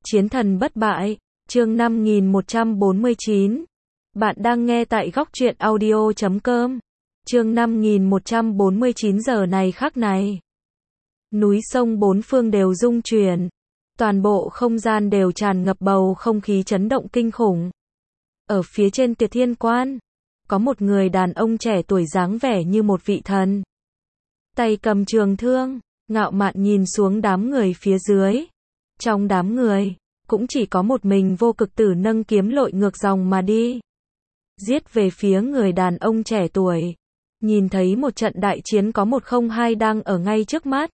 Chiến thần bất bại, chương 5149. Bạn đang nghe tại góc truyện audio.com. Chương 5149 giờ này khắc này. Núi sông bốn phương đều rung chuyển. Toàn bộ không gian đều tràn ngập bầu không khí chấn động kinh khủng. Ở phía trên Tuyệt Thiên Quan, có một người đàn ông trẻ tuổi dáng vẻ như một vị thần. Tay cầm trường thương, ngạo mạn nhìn xuống đám người phía dưới. Trong đám người, cũng chỉ có một mình Vô Cực Tử nâng kiếm lội ngược dòng mà đi. Giết về phía người đàn ông trẻ tuổi. Nhìn thấy một trận đại chiến có 102 đang ở ngay trước mắt.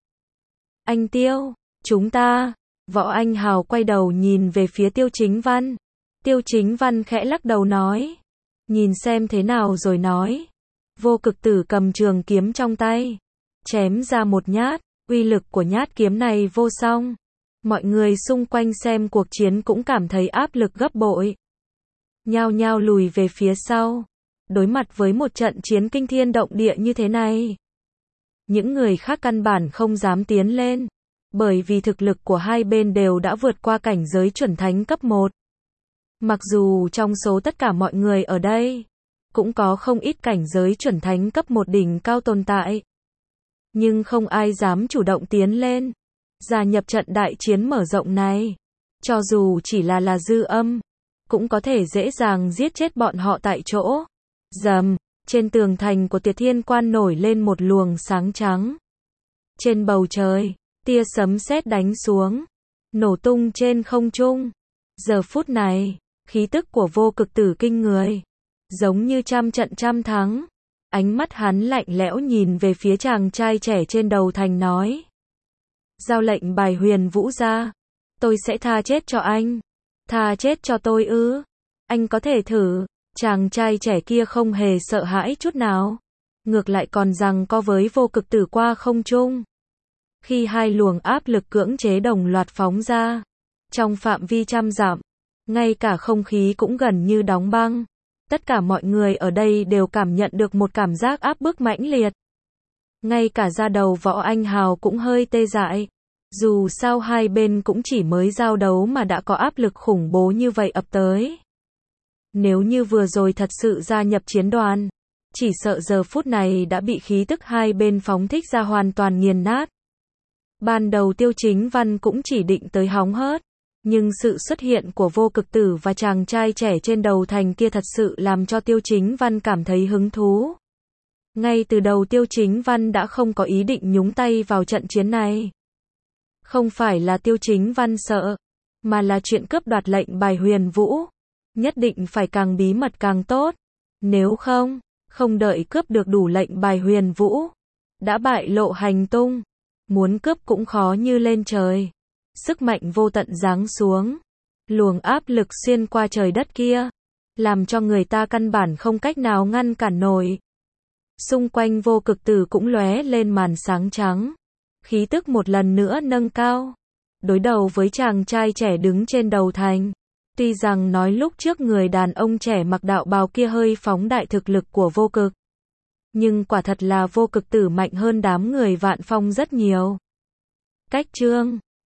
Anh Tiêu, chúng ta. Võ Anh Hào quay đầu nhìn về phía Tiêu Chính Văn. Tiêu Chính Văn khẽ lắc đầu nói. Nhìn xem thế nào rồi nói. Vô Cực Tử cầm trường kiếm trong tay. Chém ra một nhát. Uy lực của nhát kiếm này vô song. Mọi người xung quanh xem cuộc chiến cũng cảm thấy áp lực gấp bội. Nhao nhao lùi về phía sau. Đối mặt với một trận chiến kinh thiên động địa như thế này. Những người khác căn bản không dám tiến lên. Bởi vì thực lực của hai bên đều đã vượt qua cảnh giới chuẩn thánh cấp 1. Mặc dù trong số tất cả mọi người ở đây, cũng có không ít cảnh giới chuẩn thánh cấp 1 đỉnh cao tồn tại. Nhưng không ai dám chủ động tiến lên. Gia nhập trận đại chiến mở rộng này. Cho dù chỉ là dư âm, cũng có thể dễ dàng giết chết bọn họ tại chỗ. Rầm, trên tường thành của Tuyệt Thiên Quan nổi lên một luồng sáng trắng. Trên bầu trời, tia sấm sét đánh xuống, nổ tung trên không trung. Giờ phút này, khí tức của Vô Cực Tử kinh người, giống như trăm trận trăm thắng. Ánh mắt hắn lạnh lẽo nhìn về phía chàng trai trẻ trên đầu thành nói. Giao lệnh bài Huyền Vũ ra. Tôi sẽ tha chết cho anh. Tha chết cho tôi ư? Anh có thể thử. Chàng trai trẻ kia không hề sợ hãi chút nào. Ngược lại còn giằng co với Vô Cực Tử qua không trung. Khi hai luồng áp lực cưỡng chế đồng loạt phóng ra. Trong phạm vi trăm dặm. Ngay cả không khí cũng gần như đóng băng. Tất cả mọi người ở đây đều cảm nhận được một cảm giác áp bức mãnh liệt. Ngay cả da đầu Võ Anh Hào cũng hơi tê dại. Dù sao hai bên cũng chỉ mới giao đấu mà đã có áp lực khủng bố như vậy ập tới. Nếu như vừa rồi thật sự gia nhập chiến đoàn, chỉ sợ giờ phút này đã bị khí tức hai bên phóng thích ra hoàn toàn nghiền nát. Ban đầu Tiêu Chính Văn cũng chỉ định tới hóng hớt. Nhưng sự xuất hiện của Vô Cực Tử và chàng trai trẻ trên đầu thành kia thật sự làm cho Tiêu Chính Văn cảm thấy hứng thú. Ngay từ đầu Tiêu Chính Văn đã không có ý định nhúng tay vào trận chiến này. Không phải là Tiêu Chính Văn sợ, mà là chuyện cướp đoạt lệnh bài Huyền Vũ. Nhất định phải càng bí mật càng tốt. Nếu không đợi cướp được đủ lệnh bài Huyền Vũ, đã bại lộ hành tung. Muốn cướp cũng khó như lên trời. Sức mạnh vô tận giáng xuống. Luồng áp lực xuyên qua trời đất kia. Làm cho người ta căn bản không cách nào ngăn cản nổi. Xung quanh Vô Cực Tử cũng lóe lên màn sáng trắng. Khí tức một lần nữa nâng cao. Đối đầu với chàng trai trẻ đứng trên đầu thành. Tuy rằng nói lúc trước người đàn ông trẻ mặc đạo bào kia hơi phóng đại thực lực của Vô Cực. Nhưng quả thật là Vô Cực Tử mạnh hơn đám người Vạn Phong rất nhiều. Cách chương